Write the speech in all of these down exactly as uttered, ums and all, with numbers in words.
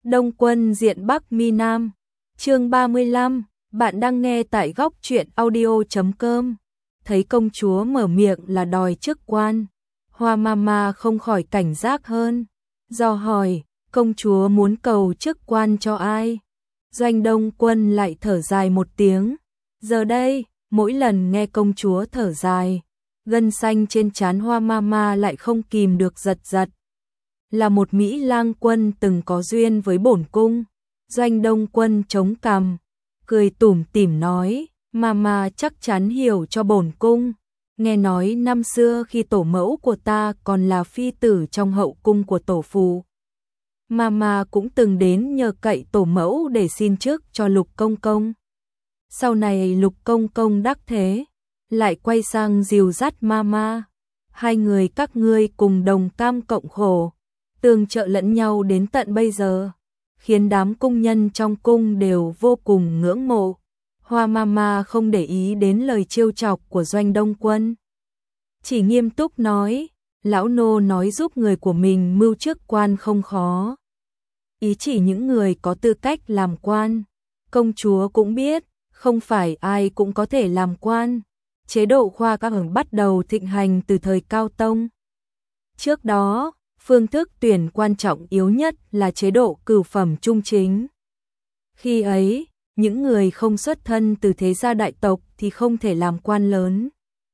Đông Quân diện Bắc Mi Nam. Chương ba mươi lăm, bạn đang nghe tại góc truyện audio chấm com. Thấy công chúa mở miệng là đòi chức quan, Hoa Mama không khỏi cảnh giác hơn, do hỏi, công chúa muốn cầu chức quan cho ai? Doanh Đông Quân lại thở dài một tiếng. Giờ đây, mỗi lần nghe công chúa thở dài, gân xanh trên trán Hoa Mama lại không kìm được giật giật. Là một Mỹ lang quân từng có duyên với bổn cung. Doanh Đông Quân chống cằm, cười tủm tỉm nói, Mama chắc chắn hiểu cho bổn cung. Nghe nói năm xưa khi tổ mẫu của ta còn là phi tử trong hậu cung của tổ phụ, Mama cũng từng đến nhờ cậy tổ mẫu để xin chức cho Lục Công Công. Sau này Lục Công Công đắc thế, lại quay sang dìu dắt Mama. Hai người các ngươi cùng đồng cam cộng khổ, tương trợ lẫn nhau đến tận bây giờ, khiến đám cung nhân trong cung đều vô cùng ngưỡng mộ. Hoa Mama không để ý đến lời trêu chọc của Doanh Đông Quân, chỉ nghiêm túc nói, lão nô nói giúp người của mình mưu chức quan không khó, ý chỉ những người có tư cách làm quan. Công chúa cũng biết, không phải ai cũng có thể làm quan. Chế độ khoa các hưởng bắt đầu thịnh hành từ thời Cao Tông. Trước đó, phương thức tuyển quan trọng yếu nhất là chế độ cửu phẩm trung chính. Khi ấy, những người không xuất thân từ thế gia đại tộc thì không thể làm quan lớn.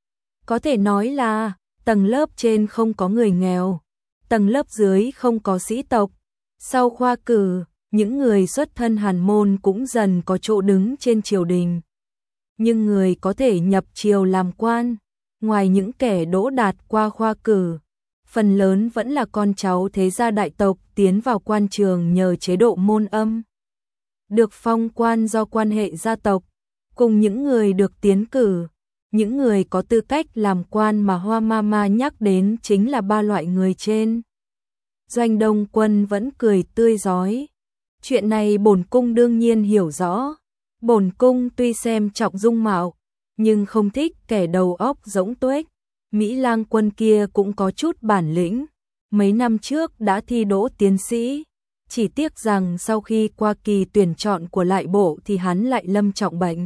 Có thể nói là, tầng lớp trên không có người nghèo, tầng lớp dưới không có sĩ tộc. Sau khoa cử, những người xuất thân hàn môn cũng dần có chỗ đứng trên triều đình. Nhưng người có thể nhập triều làm quan, ngoài những kẻ đỗ đạt qua khoa cử, phần lớn vẫn là con cháu thế gia đại tộc tiến vào quan trường nhờ chế độ môn âm. Được phong quan do quan hệ gia tộc, cùng những người được tiến cử. Những người có tư cách làm quan mà Hoa Mama nhắc đến chính là ba loại người trên. Doanh Đông Quân vẫn cười tươi rói. Chuyện này bổn cung đương nhiên hiểu rõ. Bổn cung tuy xem trọng dung mạo, nhưng không thích kẻ đầu óc rỗng tuếch. Mỹ lang quân kia cũng có chút bản lĩnh, mấy năm trước đã thi đỗ tiến sĩ, chỉ tiếc rằng sau khi qua kỳ tuyển chọn của lại bộ thì hắn lại lâm trọng bệnh.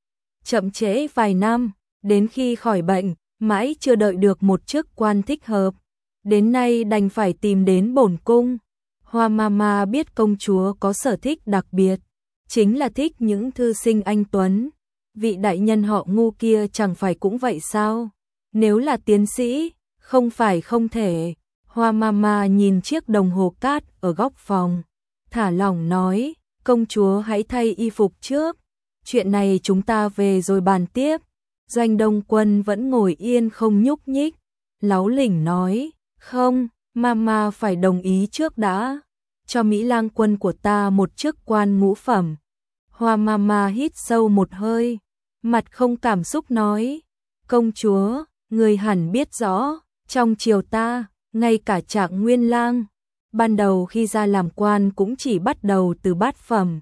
Chậm trễ vài năm, đến khi khỏi bệnh, mãi chưa đợi được một chức quan thích hợp, đến nay đành phải tìm đến bổn cung. Hoa Mama biết công chúa có sở thích đặc biệt, chính là thích những thư sinh anh tuấn. Vị đại nhân họ Ngu kia chẳng phải cũng vậy sao? Nếu là tiến sĩ, không phải không thể. Hoa Mama nhìn chiếc đồng hồ cát ở góc phòng, thả lỏng nói, công chúa hãy thay y phục trước, chuyện này chúng ta về rồi bàn tiếp. Doanh Đông Quân vẫn ngồi yên không nhúc nhích, láu lỉnh nói, không, Mama phải đồng ý trước đã, cho Mỹ lang quân của ta một chức quan ngũ phẩm. Hoa Mama hít sâu một hơi, mặt không cảm xúc nói, công chúa, người hẳn biết rõ, trong triều ta, ngay cả Trạng Nguyên lang, ban đầu khi ra làm quan cũng chỉ bắt đầu từ bát phẩm.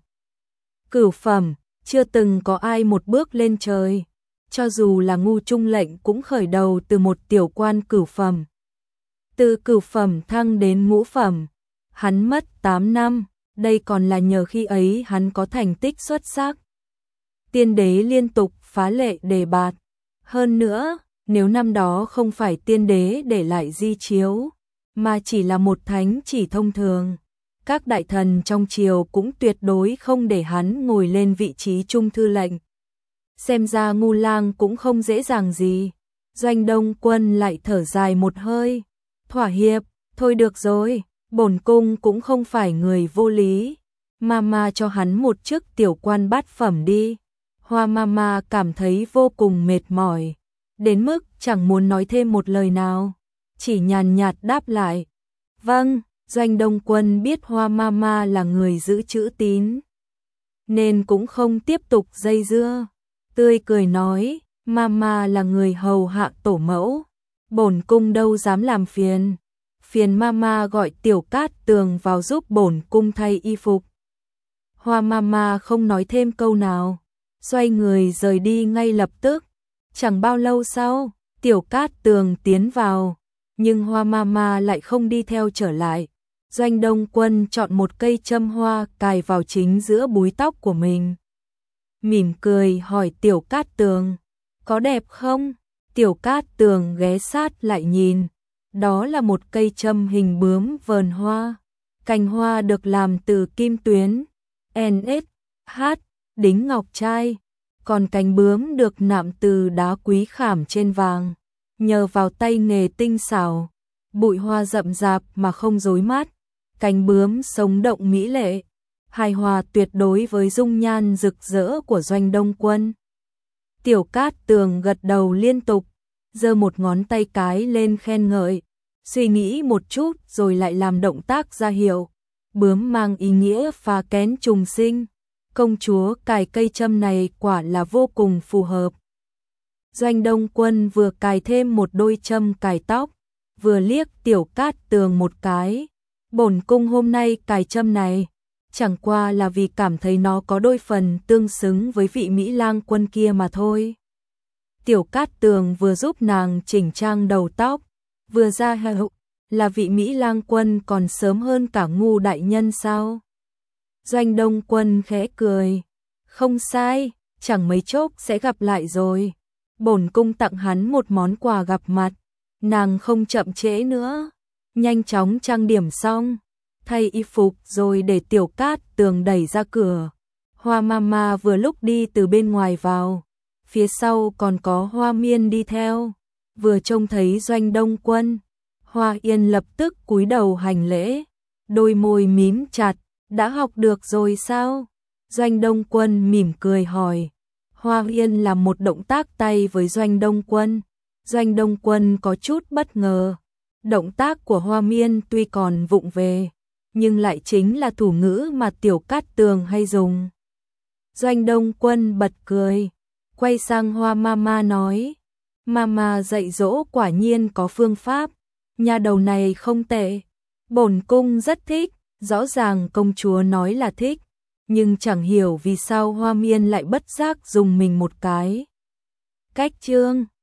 Cửu phẩm, chưa từng có ai một bước lên trời, cho dù là Ngu Trung lệnh cũng khởi đầu từ một tiểu quan cửu phẩm. Từ cửu phẩm thăng đến ngũ phẩm, hắn mất tám năm, đây còn là nhờ khi ấy hắn có thành tích xuất sắc. Tiên đế liên tục phá lệ đề bạt, hơn nữa, nếu năm đó không phải tiên đế để lại di chiếu, mà chỉ là một thánh chỉ thông thường, các đại thần trong triều cũng tuyệt đối không để hắn ngồi lên vị trí trung thư lệnh. Xem ra Ngu lang cũng không dễ dàng gì. Doanh Đông Quân lại thở dài một hơi, thỏa hiệp, thôi được rồi, bổn cung cũng không phải người vô lý. Mama cho hắn một chức tiểu quan bát phẩm đi. Hoa Mama cảm thấy vô cùng mệt mỏi, đến mức chẳng muốn nói thêm một lời nào, chỉ nhàn nhạt đáp lại. Vâng, Doanh Đông Quân biết Hoa Mama là người giữ chữ tín, nên cũng không tiếp tục dây dưa, tươi cười nói, Mama là người hầu hạ tổ mẫu, bổn cung đâu dám làm phiền, phiền Mama gọi Tiểu Cát Tường vào giúp bổn cung thay y phục. Hoa Mama không nói thêm câu nào, xoay người rời đi ngay lập tức. Chẳng bao lâu sau, Tiểu Cát Tường tiến vào, nhưng Hoa Mama lại không đi theo trở lại, Doanh Đông Quân chọn một cây châm hoa cài vào chính giữa búi tóc của mình. Mỉm cười hỏi Tiểu Cát Tường, có đẹp không? Tiểu Cát Tường ghé sát lại nhìn, đó là một cây châm hình bướm vờn hoa. Cành hoa được làm từ kim tuyến, en ét, hát, đính ngọc trai, còn cành bướm được nạm từ đá quý khảm trên vàng. Nhờ vào tay nghề tinh xảo, bụi hoa rậm rạp mà không rối mắt, cành bướm sống động mỹ lệ, hài hòa tuyệt đối với dung nhan rực rỡ của Doanh Đông Quân. Tiểu Cát Tường gật đầu liên tục, giơ một ngón tay cái lên khen ngợi, suy nghĩ một chút rồi lại làm động tác ra hiệu. Bướm mang ý nghĩa phá kén trùng sinh, công chúa cài cây châm này quả là vô cùng phù hợp. Doanh Đông Quân vừa cài thêm một đôi châm cài tóc, vừa liếc Tiểu Cát Tường một cái. Bổn cung hôm nay cài châm này, chẳng qua là vì cảm thấy nó có đôi phần tương xứng với vị Mỹ lang quân kia mà thôi. Tiểu Cát Tường vừa giúp nàng chỉnh trang đầu tóc, vừa ra hiệu, là vị Mỹ lang quân còn sớm hơn cả Ngu đại nhân sao? Doanh Đông Quân khẽ cười, không sai, chẳng mấy chốc sẽ gặp lại rồi. Bổn cung tặng hắn một món quà gặp mặt. Nàng không chậm trễ nữa, nhanh chóng trang điểm xong, thay y phục rồi để Tiểu Cát Tường đẩy ra cửa. Hoa Mama vừa lúc đi từ bên ngoài vào, phía sau còn có Hoa Miên đi theo. Vừa trông thấy Doanh Đông Quân, Hoa Yên lập tức cúi đầu hành lễ, đôi môi mím chặt, đã học được rồi sao? Doanh Đông Quân mỉm cười hỏi. Hoa Yên làm một động tác tay với Doanh Đông Quân. Doanh Đông Quân có chút bất ngờ. Động tác của Hoa Miên tuy còn vụng về, nhưng lại chính là thủ ngữ mà Tiểu Cát Tường hay dùng. Doanh Đông Quân bật cười, quay sang Hoa Mama nói, Mama dạy dỗ quả nhiên có phương pháp, nhà đầu này không tệ, bổn cung rất thích. Rõ ràng công chúa nói là thích, nhưng chẳng hiểu vì sao Hoa Miên lại bất giác dùng mình một cái. Cách chương